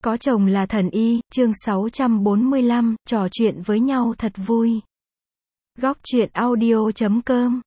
Có chồng là thần y, chương 645, trò chuyện với nhau thật vui. Góc truyện audio.com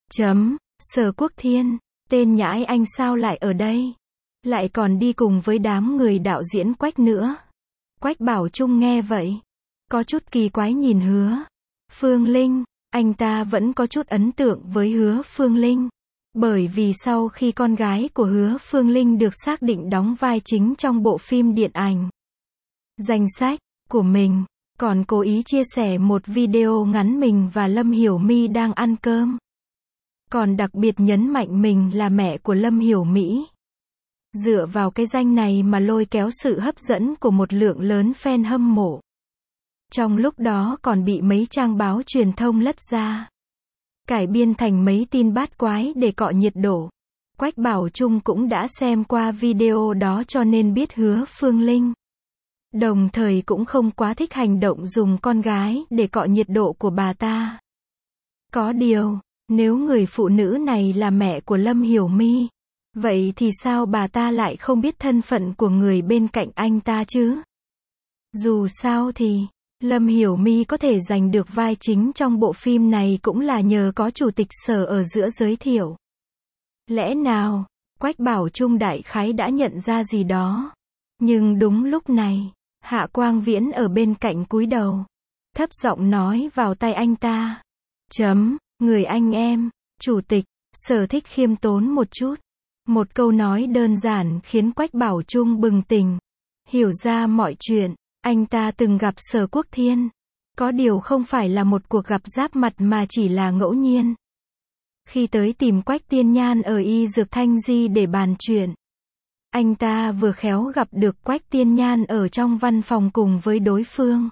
Sở Quốc Thiên, tên nhãi anh sao lại ở đây? Lại còn đi cùng với đám người đạo diễn Quách nữa. Quách Bảo Trung nghe vậy, có chút kỳ quái nhìn Hứa Phương Linh, anh ta vẫn có chút ấn tượng với Hứa Phương Linh. Bởi vì sau khi con gái của Hứa Phương Linh được xác định đóng vai chính trong bộ phim điện ảnh Danh Sách của mình, còn cố ý chia sẻ một video ngắn mình và Lâm Hiểu My đang ăn cơm. Còn đặc biệt nhấn mạnh mình là mẹ của Lâm Hiểu Mỹ. Dựa vào cái danh này mà lôi kéo sự hấp dẫn của một lượng lớn fan hâm mộ. Trong lúc đó còn bị mấy trang báo truyền thông lất ra, cải biên thành mấy tin bát quái để cọ nhiệt độ. Quách Bảo Trung cũng đã xem qua video đó cho nên biết Hứa Phương Linh. Đồng thời cũng không quá thích hành động dùng con gái để cọ nhiệt độ của bà ta. Có điều, nếu người phụ nữ này là mẹ của Lâm Hiểu My, vậy thì sao bà ta lại không biết thân phận của người bên cạnh anh ta chứ? Dù sao thì Lâm Hiểu My có thể giành được vai chính trong bộ phim này cũng là nhờ có chủ tịch Sở ở giữa giới thiệu. Lẽ nào, Quách Bảo Trung đại khái đã nhận ra gì đó. Nhưng đúng lúc này, Hạ Quang Viễn ở bên cạnh cúi đầu, thấp giọng nói vào tai anh ta. Người anh em, chủ tịch, Sở thích khiêm tốn một chút. Một câu nói đơn giản khiến Quách Bảo Trung bừng tỉnh, hiểu ra mọi chuyện. Anh ta từng gặp Sở Quốc Thiên. Có điều không phải là một cuộc gặp giáp mặt mà chỉ là ngẫu nhiên. Khi tới tìm Quách Tiên Nhan ở Y Dược Thanh Di để bàn chuyện, anh ta vừa khéo gặp được Quách Tiên Nhan ở trong văn phòng cùng với đối phương.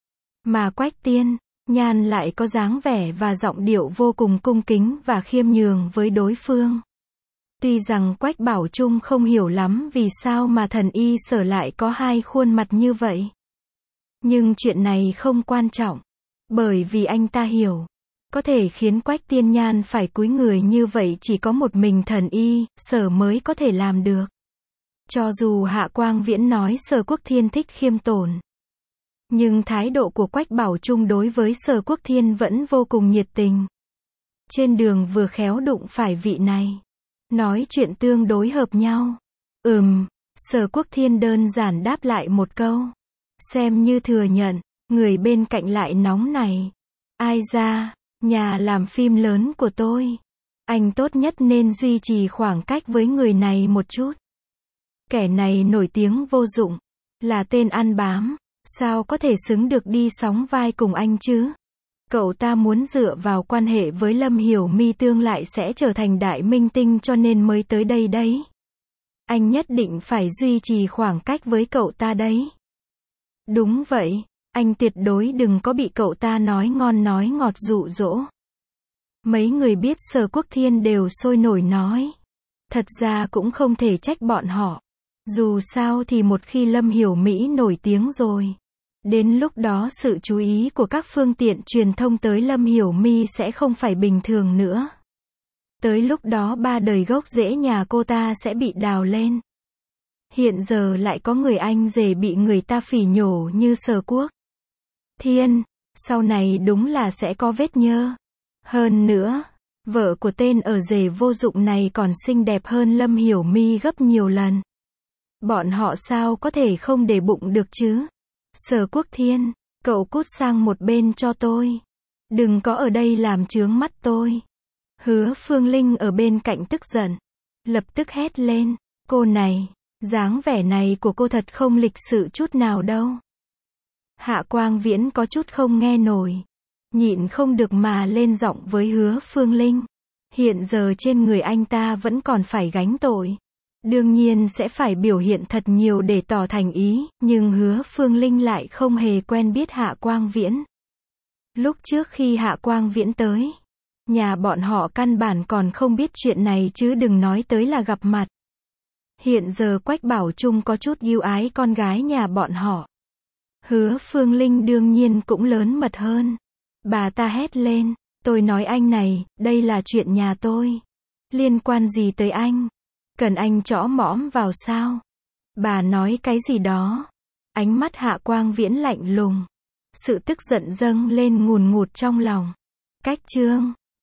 Mà Quách Tiên Nhan lại có dáng vẻ và giọng điệu vô cùng cung kính và khiêm nhường với đối phương. Tuy rằng Quách Bảo Trung không hiểu lắm vì sao mà thần y Sở lại có hai khuôn mặt như vậy. Nhưng chuyện này không quan trọng. Bởi vì anh ta hiểu, có thể khiến Quách Tiên Nhan phải cúi người như vậy chỉ có một mình thần y Sở mới có thể làm được. Cho dù Hạ Quang Viễn nói Sở Quốc Thiên thích khiêm tốn, nhưng thái độ của Quách Bảo Trung đối với Sở Quốc Thiên vẫn vô cùng nhiệt tình. Trên đường vừa khéo đụng phải vị này, nói chuyện tương đối hợp nhau. Sở Quốc Thiên đơn giản đáp lại một câu, xem như thừa nhận. Người bên cạnh lại nóng này. Ai ra, nhà làm phim lớn của tôi, anh tốt nhất nên duy trì khoảng cách với người này một chút. Kẻ này nổi tiếng vô dụng, là tên ăn bám, sao có thể xứng được đi sóng vai cùng anh chứ? Cậu ta muốn dựa vào quan hệ với Lâm Hiểu My tương lại sẽ trở thành đại minh tinh cho nên mới tới đây đấy. Anh nhất định phải duy trì khoảng cách với cậu ta đấy. Đúng vậy, anh tuyệt đối đừng có bị cậu ta nói ngon nói ngọt dụ dỗ. Mấy người biết Sở Quốc Thiên đều sôi nổi nói. Thật ra cũng không thể trách bọn họ. Dù sao thì một khi Lâm Hiểu Mỹ nổi tiếng rồi, đến lúc đó sự chú ý của các phương tiện truyền thông tới Lâm Hiểu My sẽ không phải bình thường nữa. Tới lúc đó ba đời gốc rễ nhà cô ta sẽ bị đào lên. Hiện giờ lại có người anh rể bị người ta phỉ nhổ như Sở Quốc Thiên, sau này đúng là sẽ có vết nhơ. Hơn nữa, vợ của tên ở rể vô dụng này còn xinh đẹp hơn Lâm Hiểu My gấp nhiều lần. Bọn họ sao có thể không để bụng được chứ? Sở Quốc Thiên, cậu cút sang một bên cho tôi. Đừng có ở đây làm chướng mắt tôi. Hứa Phương Linh ở bên cạnh tức giận, lập tức hét lên, cô này, dáng vẻ này của cô thật không lịch sự chút nào đâu. Hạ Quang Viễn có chút không nghe nổi, nhịn không được mà lên giọng với Hứa Phương Linh. Hiện giờ trên người anh ta vẫn còn phải gánh tội. Đương nhiên sẽ phải biểu hiện thật nhiều để tỏ thành ý, nhưng Hứa Phương Linh lại không hề quen biết Hạ Quang Viễn. Lúc trước khi Hạ Quang Viễn tới, nhà bọn họ căn bản còn không biết chuyện này chứ đừng nói tới là gặp mặt. Hiện giờ Quách Bảo Trung có chút yêu ái con gái nhà bọn họ. Hứa Phương Linh đương nhiên cũng lớn mật hơn. Bà ta hét lên, tôi nói anh này, đây là chuyện nhà tôi. Liên quan gì tới anh? Cần anh chõ mõm vào sao? Bà nói cái gì đó? Ánh mắt Hạ Quang Viễn lạnh lùng. Sự tức giận dâng lên ngùn ngụt trong lòng. Cách chương